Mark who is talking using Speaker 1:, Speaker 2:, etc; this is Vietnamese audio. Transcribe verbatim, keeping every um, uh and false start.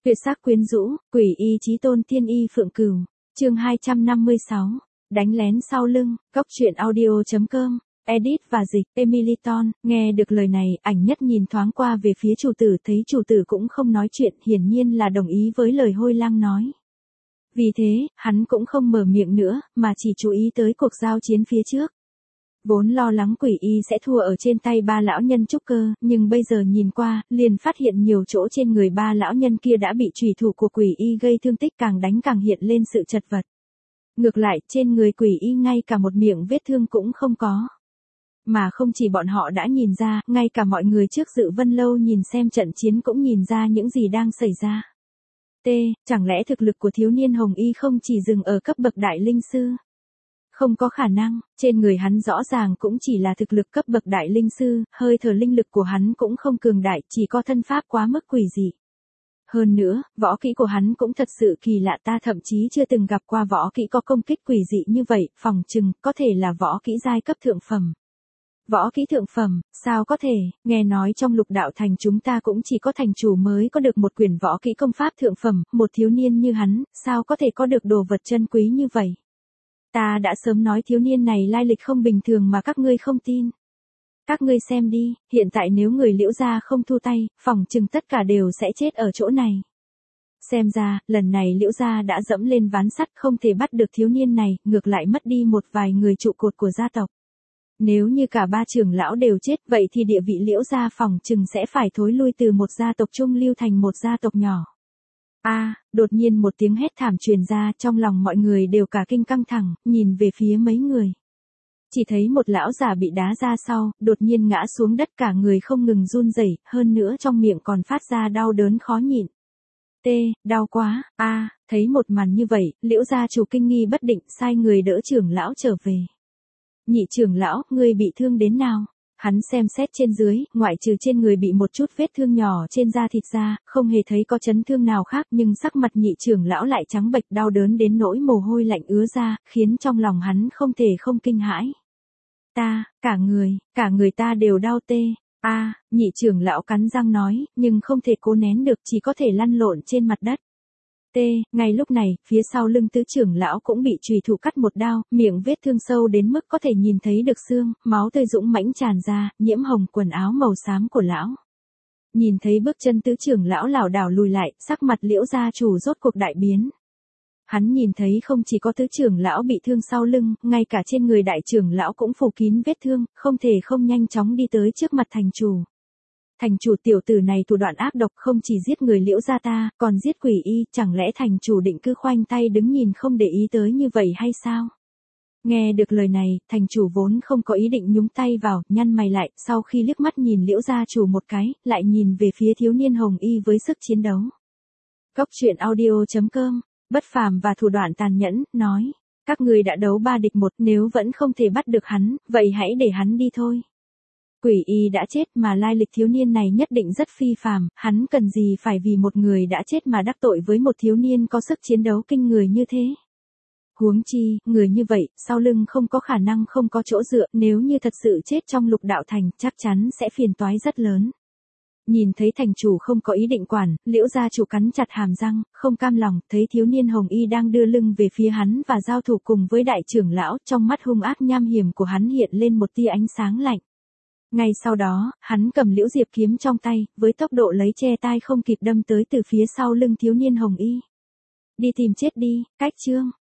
Speaker 1: Tuyệt sắc quyến rũ, quỷ y chí tôn tiên y phượng cửu. Chương hai trăm năm mươi sáu. Đánh lén sau lưng, cốc truyện audio chấm com. Edit và dịch, Emily Ton. Nghe được lời này, ảnh nhất nhìn thoáng qua về phía chủ tử, thấy chủ tử cũng không nói chuyện, hiển nhiên là đồng ý với lời Hôi Lang nói. Vì thế, hắn cũng không mở miệng nữa, mà chỉ chú ý tới cuộc giao chiến phía trước. Vốn lo lắng quỷ y sẽ thua ở trên tay ba lão nhân trúc cơ, nhưng bây giờ nhìn qua, liền phát hiện nhiều chỗ trên người ba lão nhân kia đã bị chủy thủ của quỷ y gây thương tích, càng đánh càng hiện lên sự chật vật. Ngược lại, trên người quỷ y ngay cả một miệng vết thương cũng không có. Mà không chỉ bọn họ đã nhìn ra, ngay cả mọi người trước Dự Vân Lâu nhìn xem trận chiến cũng nhìn ra những gì đang xảy ra. T. Chẳng lẽ thực lực của thiếu niên Hồng Y không chỉ dừng ở cấp bậc đại linh sư? Không có khả năng, trên người hắn rõ ràng cũng chỉ là thực lực cấp bậc đại linh sư, hơi thở linh lực của hắn cũng không cường đại, chỉ có thân pháp quá mức quỷ dị. Hơn nữa, võ kỹ của hắn cũng thật sự kỳ lạ, ta thậm chí chưa từng gặp qua võ kỹ có công kích quỷ dị như vậy, phòng chừng có thể là võ kỹ giai cấp thượng phẩm. Võ kỹ thượng phẩm, sao có thể, nghe nói trong Lục Đạo Thành chúng ta cũng chỉ có thành chủ mới có được một quyển võ kỹ công pháp thượng phẩm, một thiếu niên như hắn, sao có thể có được đồ vật chân quý như vậy? Ta đã sớm nói thiếu niên này lai lịch không bình thường mà các ngươi không tin. Các ngươi xem đi, hiện tại nếu người Liễu gia không thu tay, phòng chừng tất cả đều sẽ chết ở chỗ này. Xem ra, lần này Liễu gia đã dẫm lên ván sắt, không thể bắt được thiếu niên này, ngược lại mất đi một vài người trụ cột của gia tộc. Nếu như cả ba trưởng lão đều chết, vậy thì địa vị Liễu gia phòng chừng sẽ phải thối lui từ một gia tộc trung lưu thành một gia tộc nhỏ. A, à, đột nhiên một tiếng hét thảm truyền ra, trong lòng mọi người đều cả kinh căng thẳng, nhìn về phía mấy người. Chỉ thấy một lão già bị đá ra sau, đột nhiên ngã xuống đất, cả người không ngừng run rẩy, hơn nữa trong miệng còn phát ra đau đớn khó nhịn. T, đau quá. A, à, thấy một màn như vậy, Liễu gia chủ kinh nghi bất định, sai người đỡ trưởng lão trở về. Nhị trưởng lão, ngươi bị thương đến nào? Hắn xem xét trên dưới, ngoại trừ trên người bị một chút vết thương nhỏ trên da thịt ra, không hề thấy có chấn thương nào khác, nhưng sắc mặt nhị trưởng lão lại trắng bệch, đau đớn đến nỗi mồ hôi lạnh ứa ra, khiến trong lòng hắn không thể không kinh hãi. Ta, cả người, cả người ta đều đau tê. A, à, nhị trưởng lão cắn răng nói, nhưng không thể cố nén được, chỉ có thể lăn lộn trên mặt đất. T, ngay lúc này, phía sau lưng tứ trưởng lão cũng bị chùy thủ cắt một đao, miệng vết thương sâu đến mức có thể nhìn thấy được xương, máu tươi dũng mãnh tràn ra, nhiễm hồng quần áo màu xám của lão. Nhìn thấy bước chân tứ trưởng lão lảo đảo lùi lại, sắc mặt Liễu gia chủ rốt cuộc đại biến. Hắn nhìn thấy không chỉ có tứ trưởng lão bị thương sau lưng, ngay cả trên người đại trưởng lão cũng phủ kín vết thương, không thể không nhanh chóng đi tới trước mặt thành chủ. Thành chủ, tiểu tử này thủ đoạn ác độc, không chỉ giết người Liễu gia ta, còn giết quỷ y, chẳng lẽ thành chủ định cứ khoanh tay đứng nhìn không để ý tới như vậy hay sao? Nghe được lời này, thành chủ vốn không có ý định nhúng tay vào, nhăn mày lại, sau khi liếc mắt nhìn Liễu gia chủ một cái, lại nhìn về phía thiếu niên Hồng Y với sức chiến đấu. Cốc truyện audio chấm com, bất phàm và thủ đoạn tàn nhẫn, nói, các người đã đấu ba địch một, nếu vẫn không thể bắt được hắn, vậy hãy để hắn đi thôi. Quỷ y đã chết mà lai lịch thiếu niên này nhất định rất phi phàm, hắn cần gì phải vì một người đã chết mà đắc tội với một thiếu niên có sức chiến đấu kinh người như thế. Huống chi, người như vậy, sau lưng không có khả năng không có chỗ dựa, nếu như thật sự chết trong Lục Đạo Thành, chắc chắn sẽ phiền toái rất lớn. Nhìn thấy thành chủ không có ý định quản, Liễu gia chủ cắn chặt hàm răng, không cam lòng, thấy thiếu niên Hồng Y đang đưa lưng về phía hắn và giao thủ cùng với đại trưởng lão, trong mắt hung ác nham hiểm của hắn hiện lên một tia ánh sáng lạnh. Ngay sau đó, hắn cầm liễu diệp kiếm trong tay, với tốc độ lấy che tai không kịp đâm tới từ phía sau lưng thiếu niên Hồng Y. Đi tìm chết đi, cách chương.